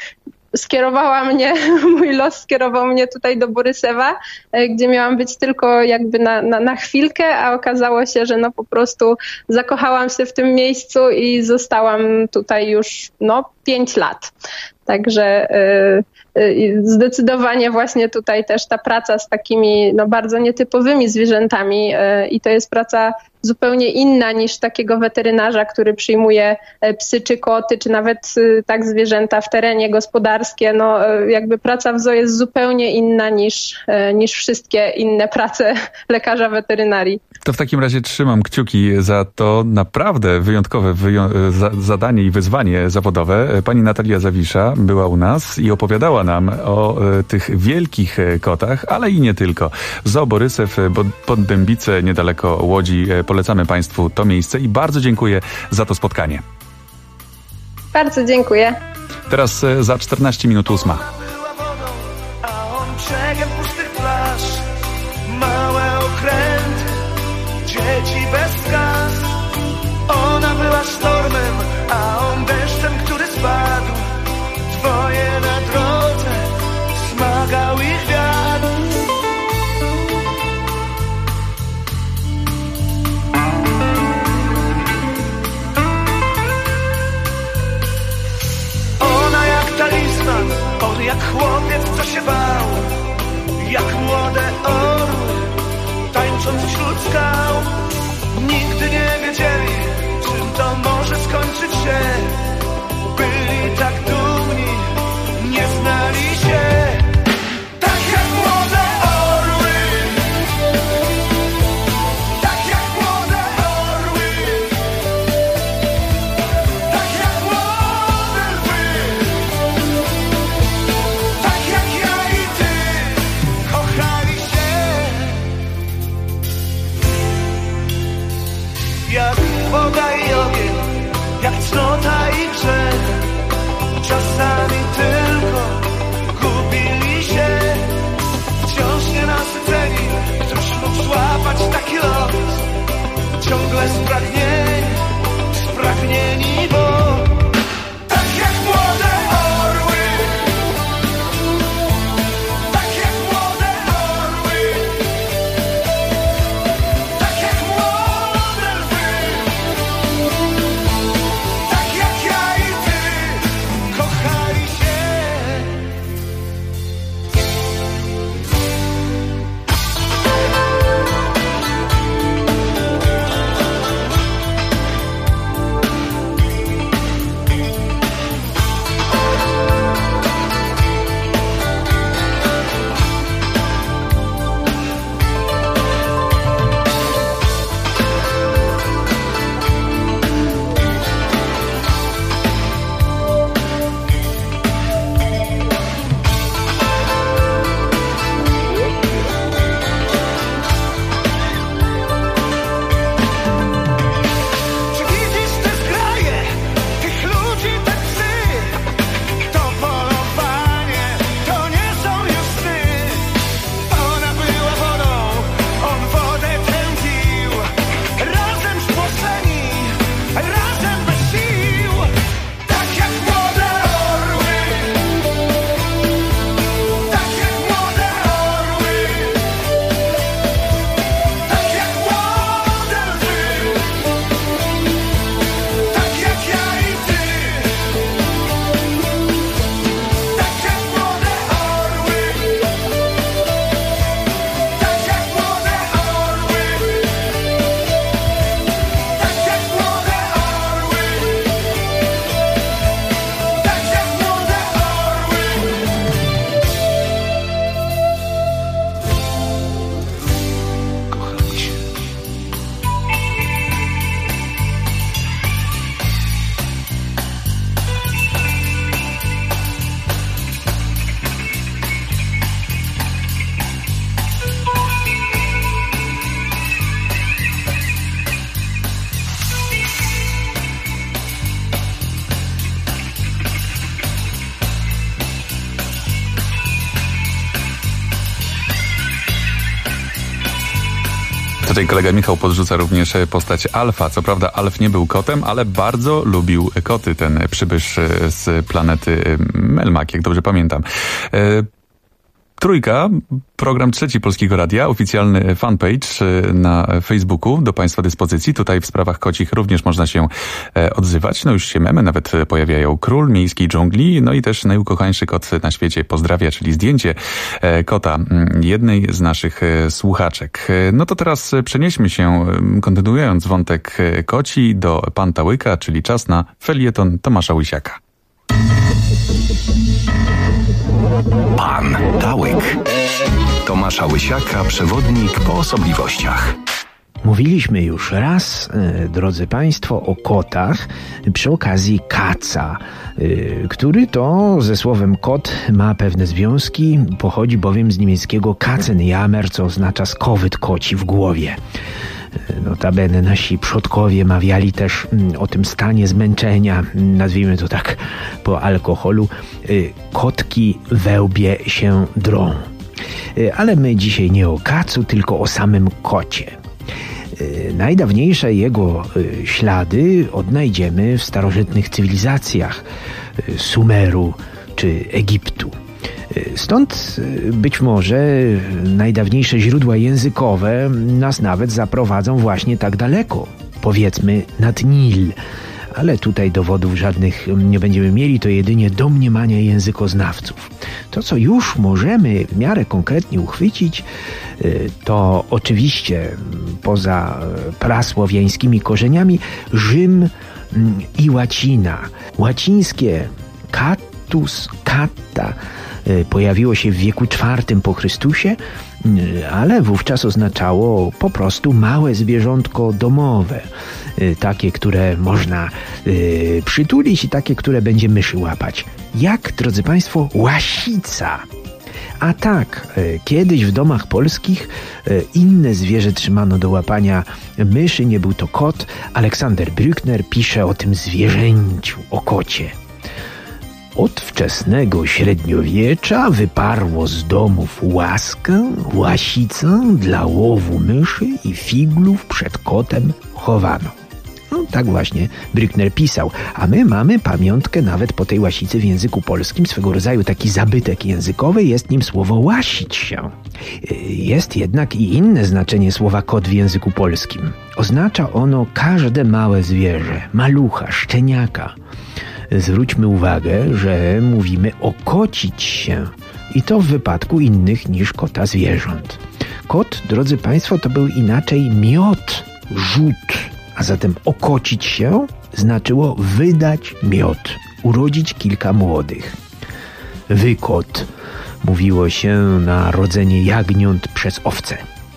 mój los skierował mnie tutaj do Borysewa, gdzie miałam być tylko jakby na chwilkę, a okazało się, że po prostu zakochałam się w tym miejscu i zostałam tutaj już 5 lat. Także zdecydowanie właśnie tutaj też ta praca z takimi bardzo nietypowymi zwierzętami i to jest praca zupełnie inna niż takiego weterynarza, który przyjmuje psy czy koty, czy nawet tak zwierzęta w terenie gospodarskie. No, jakby praca w zoo jest zupełnie inna niż wszystkie inne prace lekarza weterynarii. To w takim razie trzymam kciuki za to naprawdę wyjątkowe zadanie i wyzwanie zawodowe. Pani Natalia Zawisza była u nas i opowiadała nam o tych wielkich kotach, ale i nie tylko. Zoo Borysew pod Dębice, niedaleko Łodzi. Polecamy Państwu to miejsce i bardzo dziękuję za to spotkanie. Bardzo dziękuję. Teraz za 14 minut 8. Brzegiem pustych plaż, małe okręty, dzieci bez kas. Ona była sztormem, a on deszczem, który spadł. Dwoje na drodze, smagał ich wiatr. Ona jak talizman, on jak chłopiec, co się bał. Jak młode orły, tańcząc wśród skał. Nigdy nie wiedzieli, czym to może skończyć się. Byli tak dumni, nie znali się. Tak jak młode orły, tak jak młode orły, tak jak młode lwy, tak jak ja i ty. Kochali się jak woda i ogień, jak cnota i grzech. Czasami tylko gubili się, wciąż nienasyceni. Któż mógł złapać taki lot? Ciągle spragnieni, bo tak jak młode orły, tak jak młode orły, tak jak młode lwy, tak jak ja i ty, kochali się. Czy widzisz te zgraje, tych ludzi, te psy? To polowanie, to nie są już sny. Ona była wodą, on wodę tępił. Razem spłoseni, razem bez sił. Tak jak młode orły, tak jak młode orły, tak jak młode lwy, tak jak ja i ty. Tak jak młode orły, tak jak młode orły, tak jak młode orły, tak jak młode orły. Kochali się. Tutaj kolega Michał podrzuca również postać Alfa. Co prawda Alf nie był kotem, ale bardzo lubił koty, ten przybysz z planety Melmac, jak dobrze pamiętam. Trójka, program trzeci Polskiego Radia, oficjalny fanpage na Facebooku do Państwa dyspozycji. Tutaj w sprawach kocich również można się odzywać. No już się memy nawet pojawiają. Król miejskiej dżungli, no i też najukochańszy kot na świecie pozdrawia, czyli zdjęcie kota jednej z naszych słuchaczek. No to teraz przenieśmy się, kontynuując wątek koci, do Panta Łyka, czyli czas na felieton Tomasza Łysiaka. Pan Tałyk. Tomasza Łysiaka, przewodnik po osobliwościach. Mówiliśmy już raz, drodzy Państwo, o kotach przy okazji kaca, który to ze słowem kot ma pewne związki, pochodzi bowiem z niemieckiego Katzenjammer, co oznacza skowyt koci w głowie. Notabene nasi przodkowie mawiali też o tym stanie zmęczenia, nazwijmy to tak po alkoholu, kotki we łbie się drą. Ale my dzisiaj nie o kacu, tylko o samym kocie. Najdawniejsze jego ślady odnajdziemy w starożytnych cywilizacjach Sumeru czy Egiptu. Stąd być może najdawniejsze źródła językowe nas nawet zaprowadzą właśnie tak daleko, powiedzmy nad Nil. Ale tutaj dowodów żadnych nie będziemy mieli, to jedynie domniemania językoznawców. To, co już możemy w miarę konkretnie uchwycić, to oczywiście poza prasłowiańskimi korzeniami Rzym i łacina. Łacińskie catus, catta pojawiło się w wieku IV po Chrystusie, ale wówczas oznaczało po prostu małe zwierzątko domowe. Takie, które można przytulić i takie, które będzie myszy łapać. Jak, drodzy Państwo, łasica. A tak, kiedyś w domach polskich inne zwierzę trzymano do łapania myszy, nie był to kot. Aleksander Brückner pisze o tym zwierzęciu, o kocie. Od wczesnego średniowiecza wyparło z domów łaskę, łasicę dla łowu myszy i figlów przed kotem chowano. No tak właśnie Brückner pisał, a my mamy pamiątkę nawet po tej łasicy w języku polskim, swego rodzaju taki zabytek językowy, jest nim słowo łasić się. Jest jednak i inne znaczenie słowa kot w języku polskim. Oznacza ono każde małe zwierzę, malucha, szczeniaka. Zwróćmy uwagę, że mówimy okocić się i to w wypadku innych niż kota zwierząt. Kot, drodzy Państwo, to był inaczej miot, rzut, a zatem okocić się znaczyło wydać miot, urodzić kilka młodych. Wykot mówiło się na rodzenie jagniąt przez owce.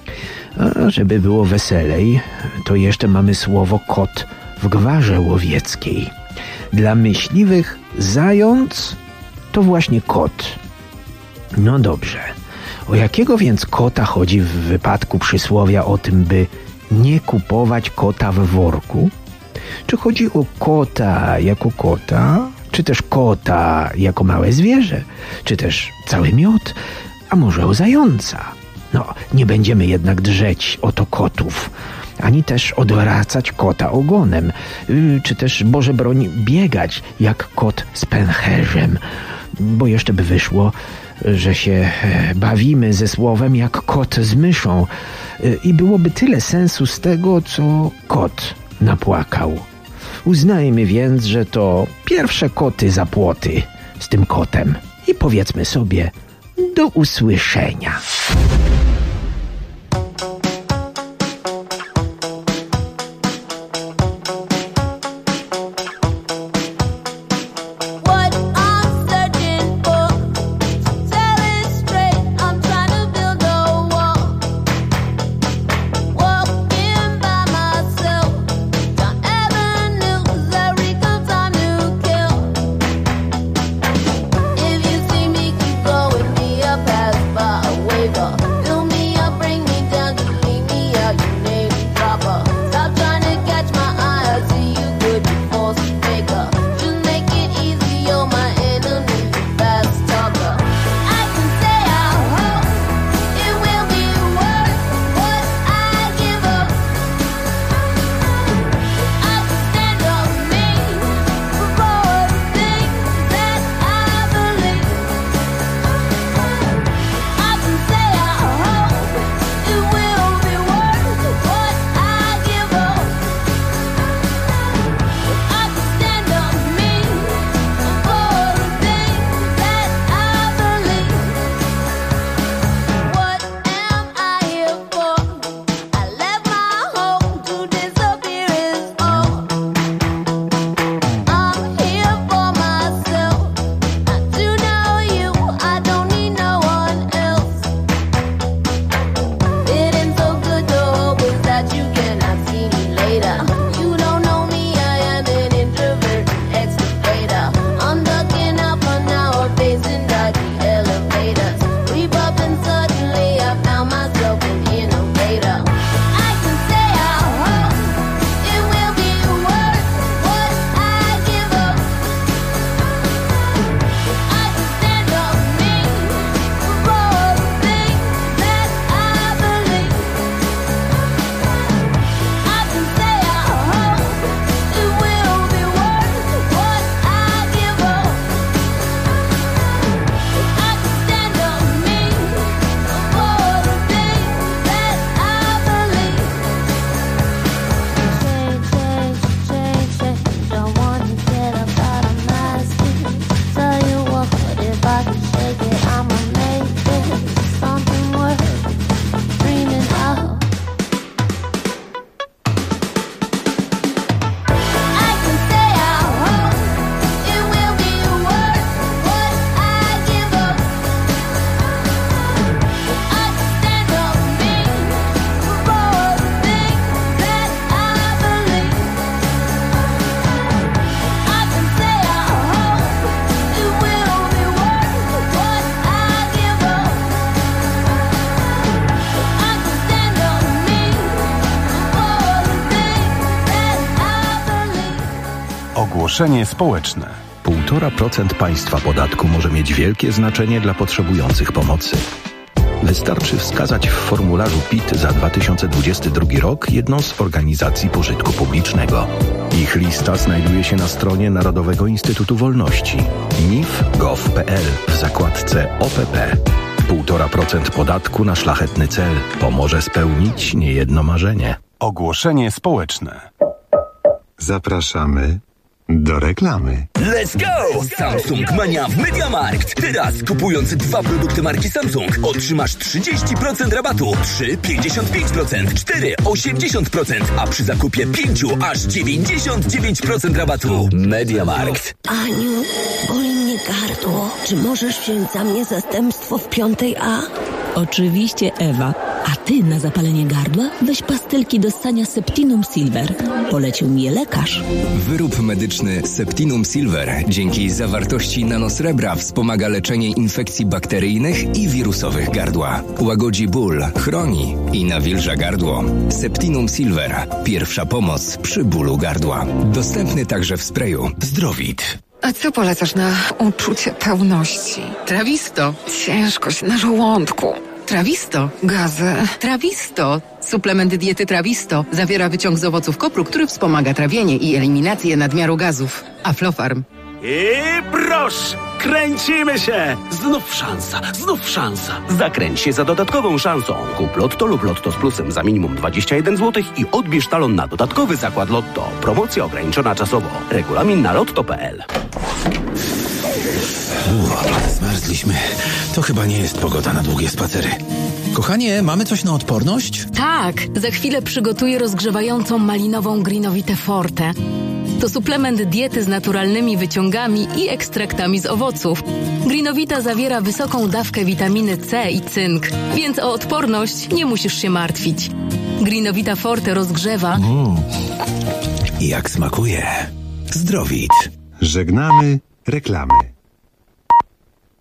A żeby było weselej, to jeszcze mamy słowo kot w gwarze łowieckiej. Dla myśliwych zając to właśnie kot. No dobrze. O jakiego więc kota chodzi w wypadku przysłowia o tym, by nie kupować kota w worku? Czy chodzi o kota jako kota? Czy też kota jako małe zwierzę? Czy też cały miot? A może o zająca? No, nie będziemy jednak drzeć o to kotów, ani też odwracać kota ogonem, czy też, Boże broń, biegać jak kot z pęcherzem, bo jeszcze by wyszło, że się bawimy ze słowem jak kot z myszą i byłoby tyle sensu z tego, co kot napłakał. Uznajmy więc, że to pierwsze koty za płoty z tym kotem i powiedzmy sobie do usłyszenia. If you see me, keep going, be a pass by a waiver. Ogłoszenie społeczne. 1,5% państwa podatku może mieć wielkie znaczenie dla potrzebujących pomocy. Wystarczy wskazać w formularzu PIT za 2022 rok jedną z organizacji pożytku publicznego. Ich lista znajduje się na stronie Narodowego Instytutu Wolności nif.gov.pl w zakładce OPP. 1,5% podatku na szlachetny cel pomoże spełnić niejedno marzenie. Ogłoszenie społeczne. Zapraszamy do reklamy. Let's go! Samsung Mania w MediaMarkt. Teraz kupując 2 produkty marki Samsung otrzymasz 30% rabatu, 3 55%, 4 80%, a przy zakupie 5 aż 99% rabatu. MediaMarkt. Aniu, boli mnie gardło. Czy możesz wziąć za mnie zastępstwo w 5A? Oczywiście, Ewa. A ty na zapalenie gardła weź pastylki do ssania Septinum Silver. Polecił mi je lekarz. Wyrób medyczny Septinum Silver dzięki zawartości nanosrebra wspomaga leczenie infekcji bakteryjnych i wirusowych gardła. Łagodzi ból, chroni i nawilża gardło. Septinum Silver. Pierwsza pomoc przy bólu gardła. Dostępny także w sprayu. Zdrowit. A co polecasz na uczucie pełności? Trawisto. Ciężkość na żołądku. Trawisto. Gazy. Trawisto. Suplement diety Trawisto zawiera wyciąg z owoców kopru, który wspomaga trawienie i eliminację nadmiaru gazów. Aflofarm. I proszę, kręcimy się! Znów szansa. Zakręć się za dodatkową szansą. Kup Lotto lub Lotto z plusem za minimum 21 zł i odbierz talon na dodatkowy zakład Lotto. Promocja ograniczona czasowo. Regulamin na lotto.pl. Zmarzliśmy. To chyba nie jest pogoda na długie spacery. Kochanie, mamy coś na odporność? Tak, za chwilę przygotuję rozgrzewającą malinową Greenowitę Forte. To suplement diety z naturalnymi wyciągami i ekstraktami z owoców. Greenowita zawiera wysoką dawkę witaminy C i cynk, więc o odporność nie musisz się martwić. Greenowita Forte rozgrzewa. Jak smakuje. Zdrowit. Żegnamy reklamy.